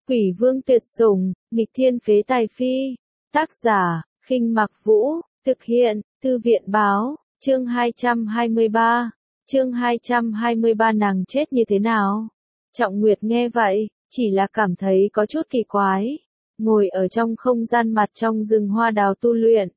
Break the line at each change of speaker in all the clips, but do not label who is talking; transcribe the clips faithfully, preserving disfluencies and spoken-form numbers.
Quỷ vương tuyệt sủng, nghịch thiên phế tài phi. Tác giả, Khinh Mặc Vũ, thực hiện, Thư viện báo, chương hai trăm hai mươi ba. Chương hai trăm hai mươi ba nàng chết như thế nào? Trọng Nguyệt nghe vậy, chỉ là cảm thấy có chút kỳ quái. Ngồi ở trong không gian mặt trong rừng hoa đào tu luyện.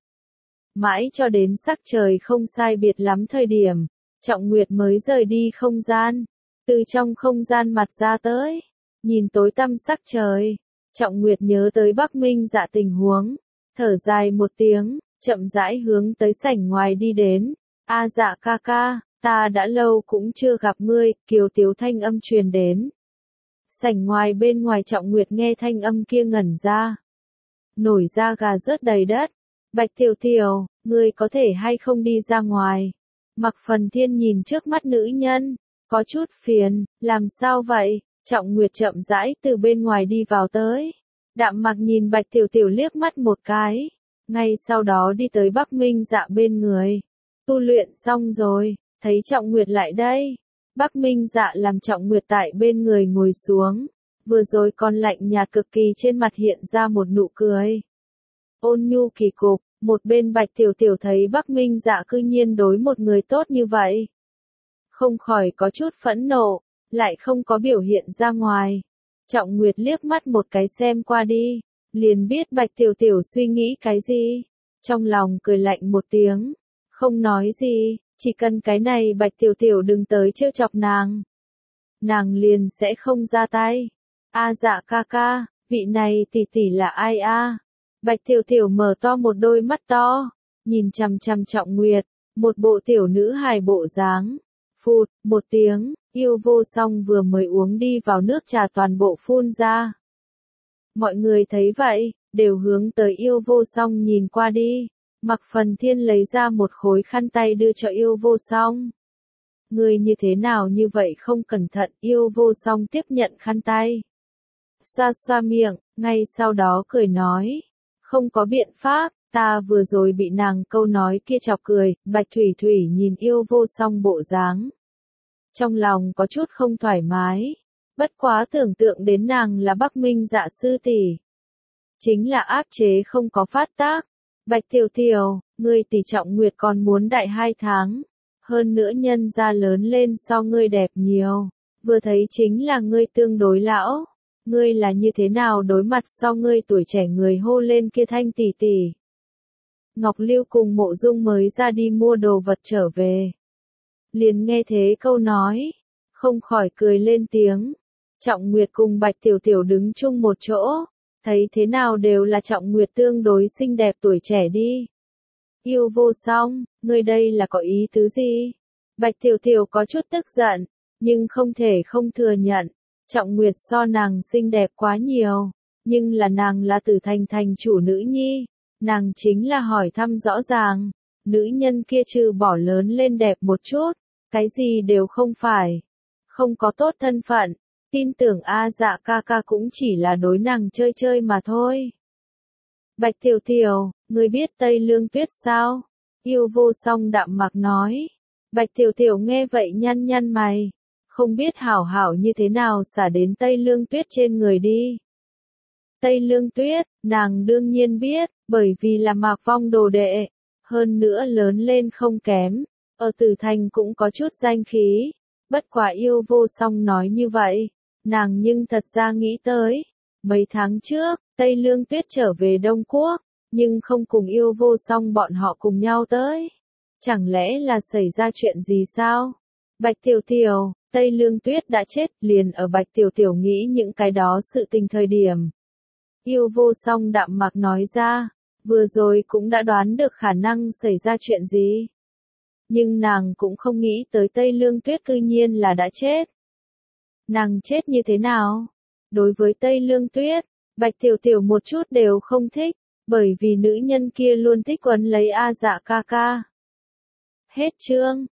Mãi cho đến sắc trời không sai biệt lắm thời điểm, Trọng Nguyệt mới rời đi không gian. Từ trong không gian mặt ra tới, nhìn tối tăm sắc trời, Trọng Nguyệt nhớ tới Bắc Minh Dạ tình huống, thở dài một tiếng, chậm rãi hướng tới sảnh ngoài đi đến. A Dạ ca ca, ta đã lâu cũng chưa gặp ngươi, kiều tiếu thanh âm truyền đến. Sảnh ngoài bên ngoài Trọng Nguyệt nghe thanh âm kia ngẩn ra. Nổi da gà rớt đầy đất. Bạch Tiểu Tiểu, ngươi có thể hay không đi ra ngoài? Mặc Phần Thiên nhìn trước mắt nữ nhân, có chút phiền, làm sao vậy? Trọng Nguyệt chậm rãi từ bên ngoài đi vào tới. Đạm Mặc nhìn Bạch Tiểu Tiểu liếc mắt một cái, ngay sau đó đi tới Bắc Minh Dạ bên người. Tu luyện xong rồi, thấy Trọng Nguyệt lại đây. Bắc Minh Dạ làm Trọng Nguyệt tại bên người ngồi xuống, vừa rồi còn lạnh nhạt cực kỳ trên mặt hiện ra một nụ cười. Ôn nhu kỳ cục, một bên Bạch Tiểu Tiểu thấy Bắc Minh Dạ cư nhiên đối một người tốt như vậy. Không khỏi có chút phẫn nộ, lại không có biểu hiện ra ngoài. Trọng Nguyệt liếc mắt một cái xem qua đi, liền biết Bạch Tiểu Tiểu suy nghĩ cái gì. Trong lòng cười lạnh một tiếng, không nói gì, chỉ cần cái này Bạch Tiểu Tiểu đừng tới trêu chọc nàng. Nàng liền sẽ không ra tay. A Dạ ca ca, vị này tỷ tỷ là ai a? Bạch Tiểu Tiểu mở to một đôi mắt to, nhìn chằm chằm Trọng Nguyệt, một bộ tiểu nữ hài bộ dáng. Phụt, một tiếng, yêu vô song vừa mới uống đi vào nước trà toàn bộ phun ra. Mọi người thấy vậy, đều hướng tới yêu vô song nhìn qua đi. Mặc Phần Thiên lấy ra một khối khăn tay đưa cho yêu vô song. Người như thế nào như vậy không cẩn thận, yêu vô song tiếp nhận khăn tay. Xoa xoa miệng, ngay sau đó cười nói. Không có biện pháp, ta vừa rồi bị nàng câu nói kia chọc cười. Bạch Thủy Thủy nhìn yêu vô song bộ dáng. Trong lòng có chút không thoải mái. Bất quá tưởng tượng đến nàng là Bắc Minh Dạ sư tỷ, chính là áp chế không có phát tác. Bạch Tiểu Tiểu, ngươi tỷ Trọng Nguyệt còn muốn đại hai tháng. Hơn nữa nhân ra lớn lên so ngươi đẹp nhiều. Vừa thấy chính là ngươi tương đối lão. Ngươi là như thế nào đối mặt so ngươi tuổi trẻ người hô lên kia thanh tỷ tỷ. Ngọc Lưu cùng Mộ Dung mới ra đi mua đồ vật trở về. Liền nghe thế câu nói, không khỏi cười lên tiếng. Trọng Nguyệt cùng Bạch Tiểu Tiểu đứng chung một chỗ, thấy thế nào đều là Trọng Nguyệt tương đối xinh đẹp tuổi trẻ đi. Yêu vô song, ngươi đây là có ý tứ gì? Bạch Tiểu Tiểu có chút tức giận, nhưng không thể không thừa nhận. Trọng Nguyệt so nàng xinh đẹp quá nhiều, nhưng là nàng là Tử Thành thành chủ nữ nhi, nàng chính là hỏi thăm rõ ràng, nữ nhân kia trừ bỏ lớn lên đẹp một chút, cái gì đều không phải, không có tốt thân phận, tin tưởng A Dạ ca ca cũng chỉ là đối nàng chơi chơi mà thôi. Bạch Tiểu Tiểu, ngươi biết Tây Lương Tuyết sao? Yêu vô song đạm mặc nói. Bạch Tiểu Tiểu nghe vậy nhăn nhăn mày. Không biết hảo hảo như thế nào xả đến Tây Lương Tuyết trên người đi. Tây Lương Tuyết, nàng đương nhiên biết, bởi vì là Mạc Vong đồ đệ. Hơn nữa lớn lên không kém, ở Tử Thành cũng có chút danh khí. Bất quả yêu vô song nói như vậy, nàng nhưng thật ra nghĩ tới. Mấy tháng trước, Tây Lương Tuyết trở về Đông Quốc, nhưng không cùng yêu vô song bọn họ cùng nhau tới. Chẳng lẽ là xảy ra chuyện gì sao? Bạch Tiểu Tiểu, Tây Lương Tuyết đã chết, liền ở Bạch Tiểu Tiểu nghĩ những cái đó sự tình thời điểm. Yêu vô song đạm mặc nói ra, vừa rồi cũng đã đoán được khả năng xảy ra chuyện gì. Nhưng nàng cũng không nghĩ tới Tây Lương Tuyết cư nhiên là đã chết. Nàng chết như thế nào? Đối với Tây Lương Tuyết, Bạch Tiểu Tiểu một chút đều không thích, bởi vì nữ nhân kia luôn thích quấn lấy A Dạ ca ca. Hết chương.